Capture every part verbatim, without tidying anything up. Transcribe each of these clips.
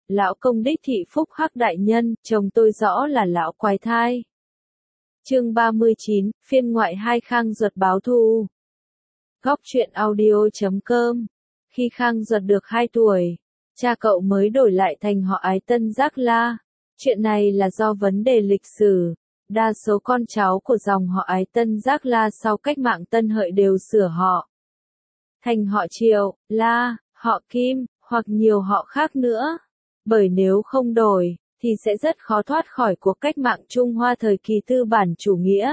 lão công đích thị phúc hắc đại nhân, chồng tôi rõ là lão quái thai. Chương ba mươi chín, phiên ngoại hai Khang Duật báo thù. Góc truyện audio chấm com. Khi Khang Duật được hai tuổi, cha cậu mới đổi lại thành họ Ái Tân Giác La. Chuyện này là do vấn đề lịch sử. Đa số con cháu của dòng họ Ái Tân Giác La sau cách mạng Tân Hợi đều sửa họ thành họ Triệu, La, họ Kim, hoặc nhiều họ khác nữa. Bởi nếu không đổi, thì sẽ rất khó thoát khỏi cuộc cách mạng Trung Hoa thời kỳ tư bản chủ nghĩa.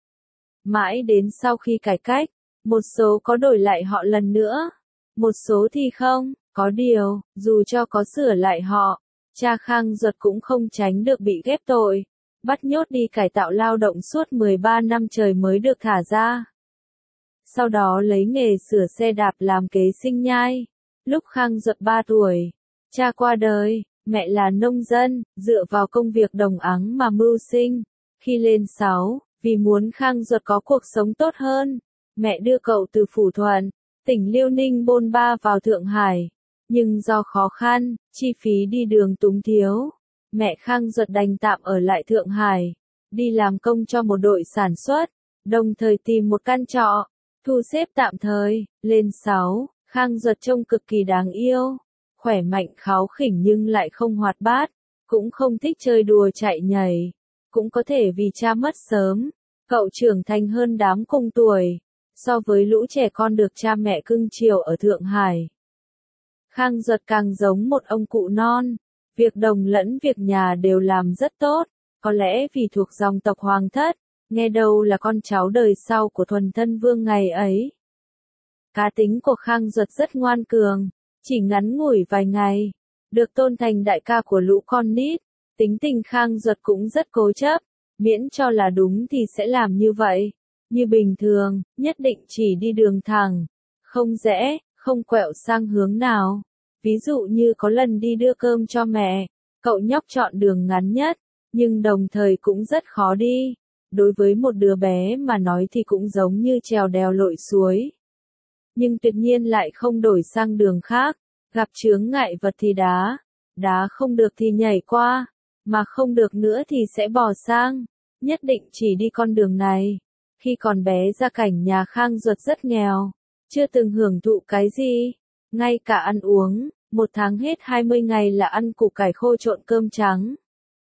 Mãi đến sau khi cải cách, một số có đổi lại họ lần nữa, một số thì không. Có điều, dù cho có sửa lại họ, cha Khang Duật cũng không tránh được bị ghép tội, bắt nhốt đi cải tạo lao động suốt mười ba năm trời mới được thả ra. Sau đó lấy nghề sửa xe đạp làm kế sinh nhai. Lúc Khang Duật ba tuổi, cha qua đời, mẹ là nông dân, dựa vào công việc đồng áng mà mưu sinh. Khi lên sáu, vì muốn Khang Duật có cuộc sống tốt hơn, mẹ đưa cậu từ Phủ Thuận, tỉnh Liêu Ninh bôn ba vào Thượng Hải. Nhưng do khó khăn, chi phí đi đường túng thiếu, mẹ Khang Duật đành tạm ở lại Thượng Hải, đi làm công cho một đội sản xuất, đồng thời tìm một căn trọ, thu xếp tạm thời. Lên sáu, Khang Duật trông cực kỳ đáng yêu, khỏe mạnh kháu khỉnh nhưng lại không hoạt bát, cũng không thích chơi đùa chạy nhảy. Cũng có thể vì cha mất sớm, cậu trưởng thành hơn đám cùng tuổi, so với lũ trẻ con được cha mẹ cưng chiều ở Thượng Hải. Khang Duật càng giống một ông cụ non, việc đồng lẫn việc nhà đều làm rất tốt, có lẽ vì thuộc dòng tộc Hoàng thất, nghe đâu là con cháu đời sau của Thuần Thân Vương ngày ấy. Cá tính của Khang Duật rất ngoan cường, chỉ ngắn ngủi vài ngày, được tôn thành đại ca của lũ con nít. Tính tình Khang Duật cũng rất cố chấp, miễn cho là đúng thì sẽ làm như vậy. Như bình thường, nhất định chỉ đi đường thẳng, không rẽ, không quẹo sang hướng nào. Ví dụ như có lần đi đưa cơm cho mẹ, cậu nhóc chọn đường ngắn nhất, nhưng đồng thời cũng rất khó đi. Đối với một đứa bé mà nói thì cũng giống như trèo đèo lội suối. Nhưng tuyệt nhiên lại không đổi sang đường khác, gặp chướng ngại vật thì đá, đá không được thì nhảy qua, mà không được nữa thì sẽ bò sang, nhất định chỉ đi con đường này. Khi còn bé gia cảnh nhà Khang Duật rất nghèo, chưa từng hưởng thụ cái gì, ngay cả ăn uống, một tháng hết hai mươi ngày là ăn củ cải khô trộn cơm trắng.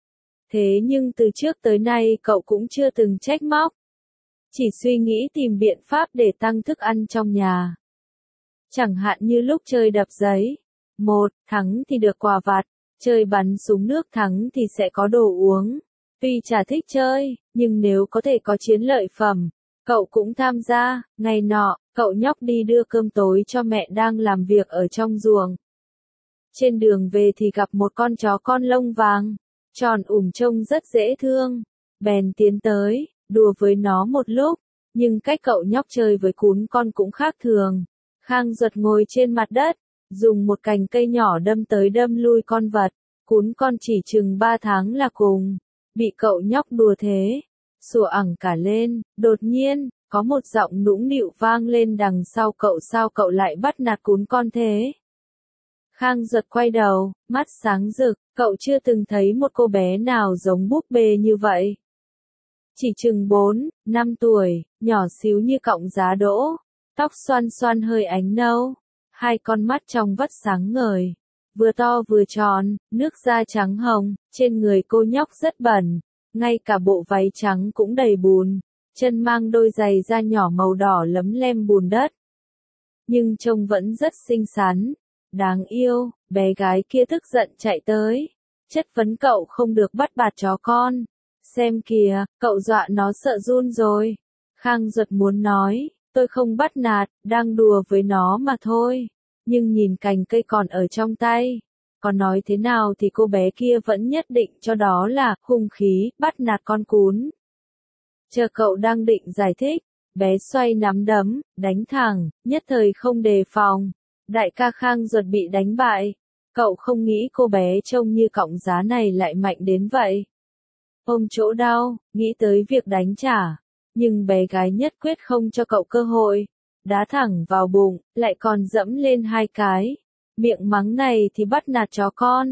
Thế nhưng từ trước tới nay cậu cũng chưa từng trách móc, chỉ suy nghĩ tìm biện pháp để tăng thức ăn trong nhà. Chẳng hạn như lúc chơi đập giấy, một, thắng thì được quà vặt, chơi bắn súng nước thắng thì sẽ có đồ uống. Tuy chả thích chơi, nhưng nếu có thể có chiến lợi phẩm, cậu cũng tham gia. Ngày nọ, cậu nhóc đi đưa cơm tối cho mẹ đang làm việc ở trong ruộng. Trên đường về thì gặp một con chó con lông vàng, tròn ủng trông rất dễ thương. Bèn tiến tới, đùa với nó một lúc, nhưng cách cậu nhóc chơi với cún con cũng khác thường. Khang Duật ngồi trên mặt đất, dùng một cành cây nhỏ đâm tới đâm lui con vật. Cún con chỉ chừng ba tháng là cùng, bị cậu nhóc đùa thế, sủa ẳng cả lên. Đột nhiên, có một giọng nũng nịu vang lên đằng sau cậu, sao cậu lại bắt nạt cún con thế? Khang Duật quay đầu, mắt sáng rực, cậu chưa từng thấy một cô bé nào giống búp bê như vậy. Chỉ chừng bốn, năm tuổi, nhỏ xíu như cọng giá đỗ, tóc xoăn xoăn hơi ánh nâu, hai con mắt trong vắt sáng ngời, vừa to vừa tròn, nước da trắng hồng. Trên người cô nhóc rất bẩn, ngay cả bộ váy trắng cũng đầy bùn, chân mang đôi giày da nhỏ màu đỏ lấm lem bùn đất. Nhưng trông vẫn rất xinh xắn, đáng yêu. Bé gái kia tức giận chạy tới, chất vấn cậu không được bắt bạt chó con. Xem kìa, cậu dọa nó sợ run rồi. Khang Duật muốn nói, tôi không bắt nạt, đang đùa với nó mà thôi. Nhưng nhìn cành cây còn ở trong tay, còn nói thế nào thì cô bé kia vẫn nhất định cho đó là hung khí, bắt nạt con cún. Chờ cậu đang định giải thích, bé xoay nắm đấm, đánh thẳng, nhất thời không đề phòng. Đại ca Khang Duật bị đánh bại. Cậu không nghĩ cô bé trông như cọng giá này lại mạnh đến vậy. Ôm chỗ đau, nghĩ tới việc đánh trả. Nhưng bé gái nhất quyết không cho cậu cơ hội. Đá thẳng vào bụng, lại còn dẫm lên hai cái. Miệng mắng này thì bắt nạt chó con.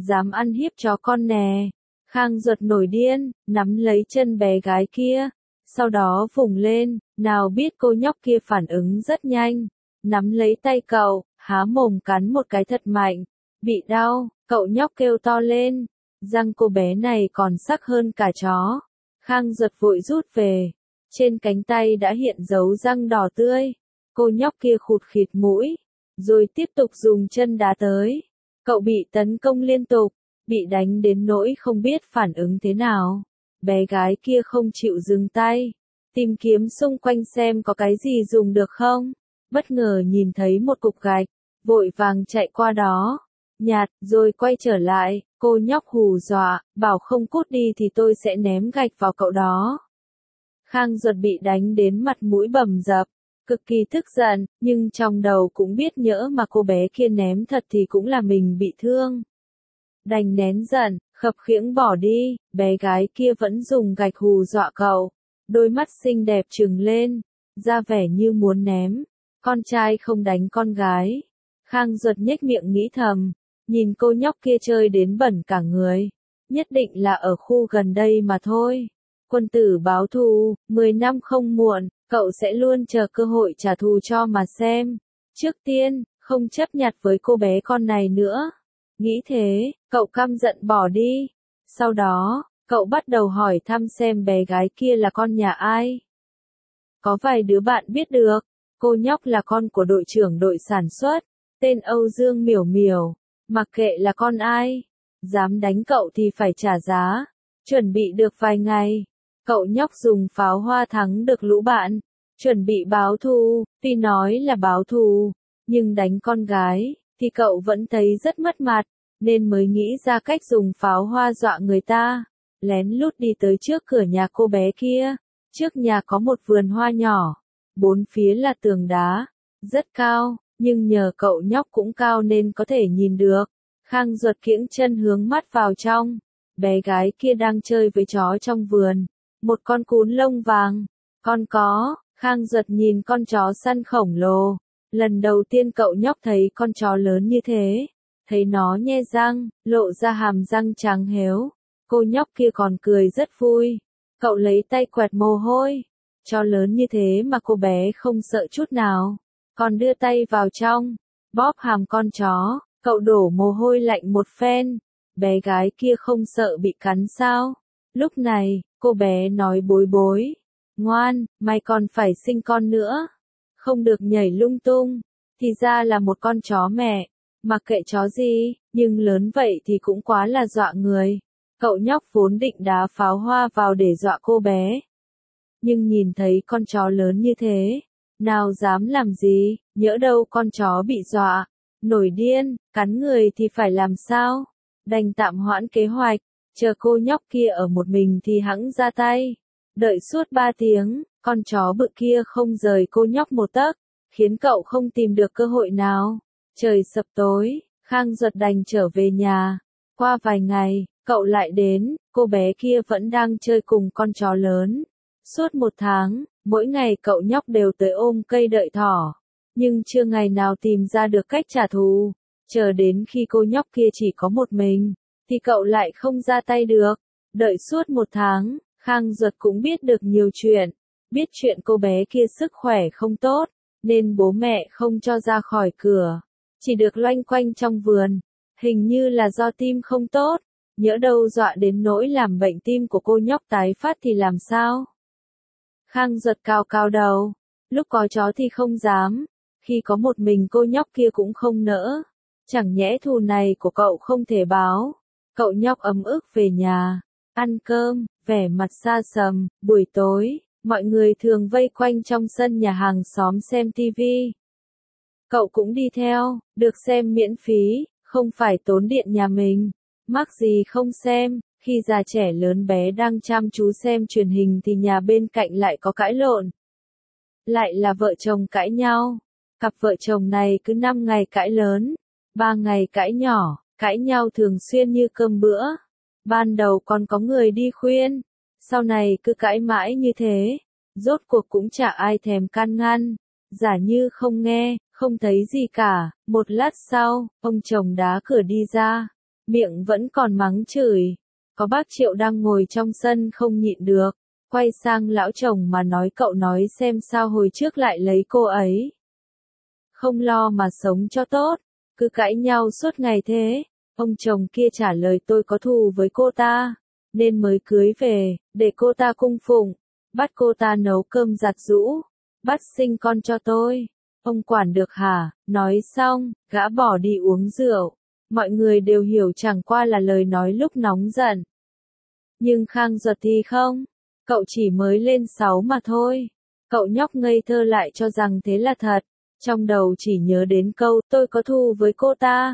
dám ăn hiếp chó con nè. Khang Duật nổi điên, nắm lấy chân bé gái kia, sau đó vùng lên, nào biết cô nhóc kia phản ứng rất nhanh, nắm lấy tay cậu, há mồm cắn một cái thật mạnh, bị đau, cậu nhóc kêu to lên, răng cô bé này còn sắc hơn cả chó. Khang Duật vội rút về, trên cánh tay đã hiện dấu răng đỏ tươi, cô nhóc kia khụt khịt mũi, rồi tiếp tục dùng chân đá tới. Cậu bị tấn công liên tục, bị đánh đến nỗi không biết phản ứng thế nào. Bé gái kia không chịu dừng tay, tìm kiếm xung quanh xem có cái gì dùng được không. Bất ngờ nhìn thấy một cục gạch, vội vàng chạy qua đó, nhặt, rồi quay trở lại, cô nhóc hù dọa, bảo không cút đi thì tôi sẽ ném gạch vào cậu đó. Khang Duật bị đánh đến mặt mũi bầm dập, cực kỳ tức giận, nhưng trong đầu cũng biết nhỡ mà cô bé kia ném thật thì cũng là mình bị thương. Đành nén giận, khập khiễng bỏ đi, bé gái kia vẫn dùng gạch hù dọa cậu, đôi mắt xinh đẹp trừng lên, ra vẻ như muốn ném. Con trai không đánh con gái. Khang Duật nhếch miệng nghĩ thầm, nhìn cô nhóc kia chơi đến bẩn cả người, nhất định là ở khu gần đây mà thôi. Quân tử báo thù, mười năm không muộn, cậu sẽ luôn chờ cơ hội trả thù cho mà xem. Trước tiên, không chấp nhặt với cô bé con này nữa. Nghĩ thế, cậu căm giận bỏ đi. Sau đó, cậu bắt đầu hỏi thăm xem bé gái kia là con nhà ai. Có vài đứa bạn biết được, cô nhóc là con của đội trưởng đội sản xuất, tên Âu Dương Miểu Miểu. Mặc kệ là con ai, dám đánh cậu thì phải trả giá. Chuẩn bị được vài ngày, cậu nhóc dùng pháo hoa thắng được lũ bạn, chuẩn bị báo thù. Tuy nói là báo thù, nhưng đánh con gái thì cậu vẫn thấy rất mất mặt, nên mới nghĩ ra cách dùng pháo hoa dọa người ta. Lén lút đi tới trước cửa nhà cô bé kia. Trước nhà có một vườn hoa nhỏ, bốn phía là tường đá, rất cao, nhưng nhờ cậu nhóc cũng cao nên có thể nhìn được. Khang Duật kiễng chân hướng mắt vào trong, bé gái kia đang chơi với chó trong vườn, một con cún lông vàng. Con có, Khang Duật nhìn con chó săn khổng lồ, lần đầu tiên cậu nhóc thấy con chó lớn như thế, thấy nó nhe răng, lộ ra hàm răng trắng héo, cô nhóc kia còn cười rất vui. Cậu lấy tay quẹt mồ hôi, chó lớn như thế mà cô bé không sợ chút nào, còn đưa tay vào trong, bóp hàm con chó, cậu đổ mồ hôi lạnh một phen, bé gái kia không sợ bị cắn sao. Lúc này, cô bé nói bối bối, ngoan, mày còn phải sinh con nữa, không được nhảy lung tung, thì ra là một con chó mẹ, mặc kệ chó gì, nhưng lớn vậy thì cũng quá là dọa người. Cậu nhóc vốn định đá pháo hoa vào để dọa cô bé. Nhưng nhìn thấy con chó lớn như thế, nào dám làm gì, nhỡ đâu con chó bị dọa, nổi điên, cắn người thì phải làm sao? Đành tạm hoãn kế hoạch, chờ cô nhóc kia ở một mình thì hẵng ra tay. Đợi suốt ba tiếng, con chó bự kia không rời cô nhóc một tấc, khiến cậu không tìm được cơ hội nào. Trời sập tối, Khang Duật đành trở về nhà. Qua vài ngày, cậu lại đến, cô bé kia vẫn đang chơi cùng con chó lớn. Suốt một tháng, mỗi ngày cậu nhóc đều tới ôm cây đợi thỏ, nhưng chưa ngày nào tìm ra được cách trả thù. Chờ đến khi cô nhóc kia chỉ có một mình, thì cậu lại không ra tay được. Đợi suốt một tháng, Khang Duật cũng biết được nhiều chuyện, biết chuyện cô bé kia sức khỏe không tốt, nên bố mẹ không cho ra khỏi cửa, chỉ được loanh quanh trong vườn, hình như là do tim không tốt. Nhỡ đâu dọa đến nỗi làm bệnh tim của cô nhóc tái phát thì làm sao? Khang Duật cao cao đầu, lúc có chó thì không dám, khi có một mình cô nhóc kia cũng không nỡ. Chẳng nhẽ thù này của cậu không thể báo. Cậu nhóc ấm ức về nhà, ăn cơm, vẻ mặt xa sầm. Buổi tối, mọi người thường vây quanh trong sân nhà hàng xóm xem tivi. Cậu cũng đi theo, được xem miễn phí, không phải tốn điện nhà mình. Mắc gì không xem, khi già trẻ lớn bé đang chăm chú xem truyền hình thì nhà bên cạnh lại có cãi lộn. Lại là vợ chồng cãi nhau. Cặp vợ chồng này cứ năm ngày cãi lớn, ba ngày cãi nhỏ, cãi nhau thường xuyên như cơm bữa. Ban đầu còn có người đi khuyên, sau này cứ cãi mãi như thế, rốt cuộc cũng chả ai thèm can ngăn, giả như không nghe, không thấy gì cả. Một lát sau, ông chồng đá cửa đi ra, miệng vẫn còn mắng chửi. Có bác Triệu đang ngồi trong sân không nhịn được, quay sang lão chồng mà nói cậu nói xem sao hồi trước lại lấy cô ấy. Không lo mà sống cho tốt, cứ cãi nhau suốt ngày thế. Ông chồng kia trả lời tôi có thù với cô ta, nên mới cưới về, để cô ta cung phụng, bắt cô ta nấu cơm giặt giũ, bắt sinh con cho tôi. Ông quản được hả? Nói xong, gã bỏ đi uống rượu. Mọi người đều hiểu chẳng qua là lời nói lúc nóng giận. Nhưng Khang Duật thì không, cậu chỉ mới lên sáu mà thôi. Cậu nhóc ngây thơ lại cho rằng thế là thật, trong đầu chỉ nhớ đến câu tôi có thù với cô ta.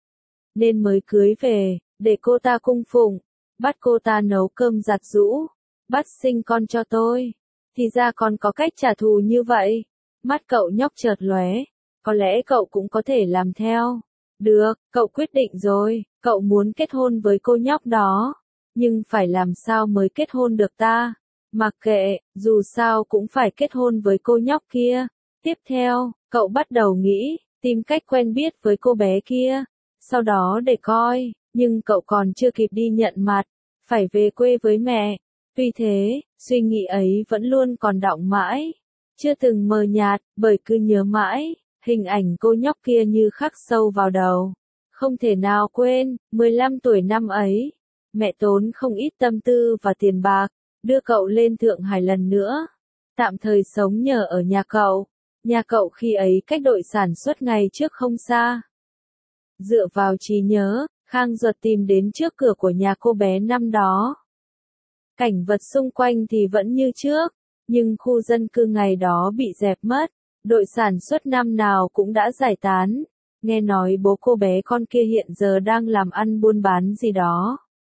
Nên mới cưới về, để cô ta cung phụng, bắt cô ta nấu cơm giặt giũ, bắt sinh con cho tôi. Thì ra còn có cách trả thù như vậy. Mắt cậu nhóc chợt lóe, có lẽ cậu cũng có thể làm theo. Được, cậu quyết định rồi, cậu muốn kết hôn với cô nhóc đó. Nhưng phải làm sao mới kết hôn được ta? Mặc kệ, dù sao cũng phải kết hôn với cô nhóc kia. Tiếp theo, cậu bắt đầu nghĩ, tìm cách quen biết với cô bé kia. Sau đó để coi, nhưng cậu còn chưa kịp đi nhận mặt, phải về quê với mẹ. Tuy thế, suy nghĩ ấy vẫn luôn còn đọng mãi, chưa từng mờ nhạt, bởi cứ nhớ mãi, hình ảnh cô nhóc kia như khắc sâu vào đầu. Không thể nào quên, mười lăm tuổi năm ấy, mẹ tốn không ít tâm tư và tiền bạc, đưa cậu lên Thượng Hải lần nữa. Tạm thời sống nhờ ở nhà cậu. Nhà cậu khi ấy cách đội sản xuất ngày trước không xa. Dựa vào trí nhớ, Khang Duật tìm đến trước cửa của nhà cô bé năm đó. Cảnh vật xung quanh thì vẫn như trước, nhưng khu dân cư ngày đó bị dẹp mất, đội sản xuất năm nào cũng đã giải tán. Nghe nói bố cô bé con kia hiện giờ đang làm ăn buôn bán gì đó.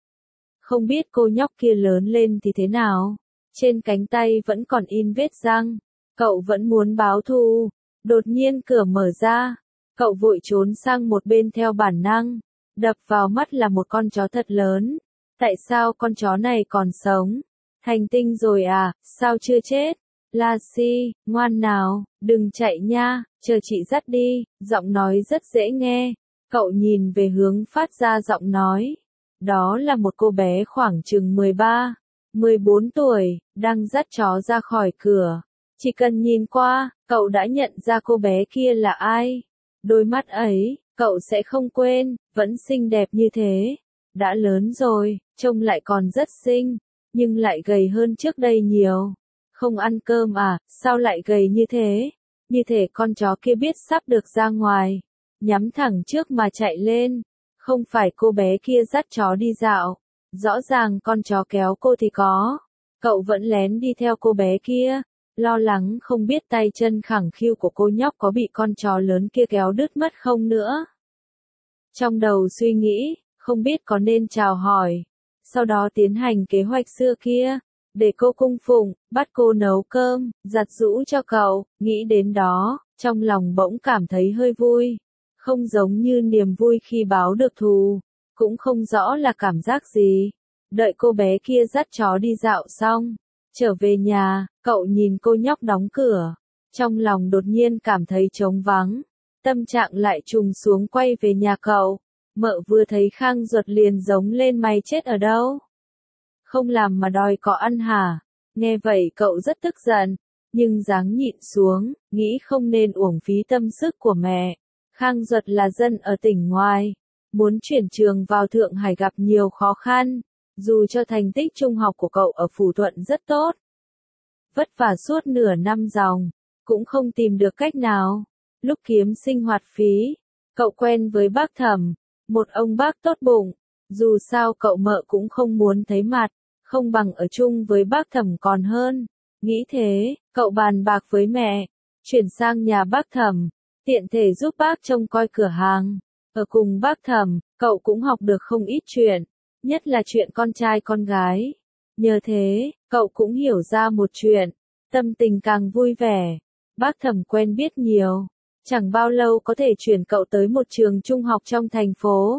Không biết cô nhóc kia lớn lên thì thế nào, trên cánh tay vẫn còn in vết răng, cậu vẫn muốn báo thù. Đột nhiên cửa mở ra, cậu vội trốn sang một bên theo bản năng, đập vào mắt là một con chó thật lớn. Tại sao con chó này còn sống? Thành tinh rồi à, sao chưa chết? La Si, ngoan nào, đừng chạy nha, chờ chị dắt đi, giọng nói rất dễ nghe. Cậu nhìn về hướng phát ra giọng nói. Đó là một cô bé khoảng chừng mười ba, mười bốn tuổi, đang dắt chó ra khỏi cửa. Chỉ cần nhìn qua, cậu đã nhận ra cô bé kia là ai. Đôi mắt ấy, cậu sẽ không quên, vẫn xinh đẹp như thế. Đã lớn rồi, trông lại còn rất xinh, nhưng lại gầy hơn trước đây nhiều. Không ăn cơm à, sao lại gầy như thế? Như thể con chó kia biết sắp được ra ngoài, nhắm thẳng trước mà chạy lên. Không phải cô bé kia dắt chó đi dạo, rõ ràng con chó kéo cô thì có. Cậu vẫn lén đi theo cô bé kia, lo lắng không biết tay chân khẳng khiu của cô nhóc có bị con chó lớn kia kéo đứt mất không nữa. Trong đầu suy nghĩ, không biết có nên chào hỏi, sau đó tiến hành kế hoạch xưa kia, để cô cung phụng, bắt cô nấu cơm, giặt giũ cho cậu. Nghĩ đến đó, trong lòng bỗng cảm thấy hơi vui. Không giống như niềm vui khi báo được thù, cũng không rõ là cảm giác gì. Đợi cô bé kia dắt chó đi dạo xong, trở về nhà, cậu nhìn cô nhóc đóng cửa, trong lòng đột nhiên cảm thấy trống vắng, tâm trạng lại trùng xuống quay về nhà cậu. Mợ vừa thấy Khang Duật liền giống lên mày chết ở đâu? Không làm mà đòi có ăn hả? Nghe vậy cậu rất tức giận, nhưng dáng nhịn xuống, nghĩ không nên uổng phí tâm sức của mẹ. Khang Duật là dân ở tỉnh ngoài, muốn chuyển trường vào Thượng Hải gặp nhiều khó khăn, dù cho thành tích trung học của cậu ở Phủ Thuận rất tốt. Vất vả suốt nửa năm ròng, cũng không tìm được cách nào. Lúc kiếm sinh hoạt phí, cậu quen với bác Thẩm, một ông bác tốt bụng, dù sao cậu mợ cũng không muốn thấy mặt, không bằng ở chung với bác Thẩm còn hơn. Nghĩ thế, cậu bàn bạc với mẹ, chuyển sang nhà bác Thẩm, tiện thể giúp bác trông coi cửa hàng. Ở cùng bác Thẩm, cậu cũng học được không ít chuyện, nhất là chuyện con trai con gái. Nhờ thế, cậu cũng hiểu ra một chuyện, tâm tình càng vui vẻ. Bác Thẩm quen biết nhiều, chẳng bao lâu có thể chuyển cậu tới một trường trung học trong thành phố.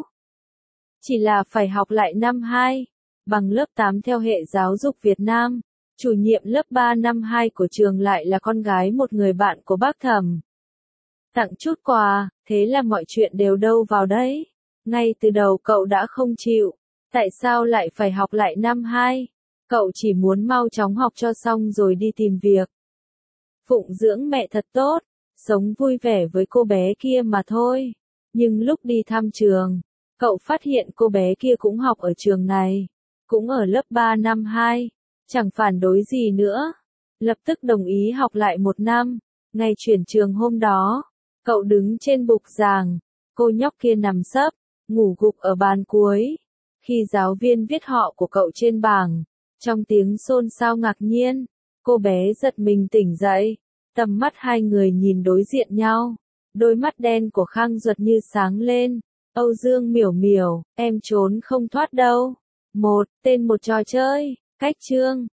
Chỉ là phải học lại năm hai, bằng lớp tám theo hệ giáo dục Việt Nam. Chủ nhiệm lớp ba năm hai của trường lại là con gái một người bạn của bác Thẩm. Tặng chút quà, thế là mọi chuyện đều đâu vào đấy. Ngay từ đầu cậu đã không chịu. Tại sao lại phải học lại năm hai? Cậu chỉ muốn mau chóng học cho xong rồi đi tìm việc. Phụng dưỡng mẹ thật tốt, sống vui vẻ với cô bé kia mà thôi. Nhưng lúc đi thăm trường, cậu phát hiện cô bé kia cũng học ở trường này, cũng ở lớp ba năm hai, chẳng phản đối gì nữa. Lập tức đồng ý học lại một năm. Ngày chuyển trường hôm đó, cậu đứng trên bục giảng, cô nhóc kia nằm sấp, ngủ gục ở bàn cuối. Khi giáo viên viết họ của cậu trên bảng, trong tiếng xôn xao ngạc nhiên, cô bé giật mình tỉnh dậy, tầm mắt hai người nhìn đối diện nhau, đôi mắt đen của Khang Duật như sáng lên. Âu Dương Miểu Miểu, em trốn không thoát đâu. Một, tên một trò chơi, cách chương.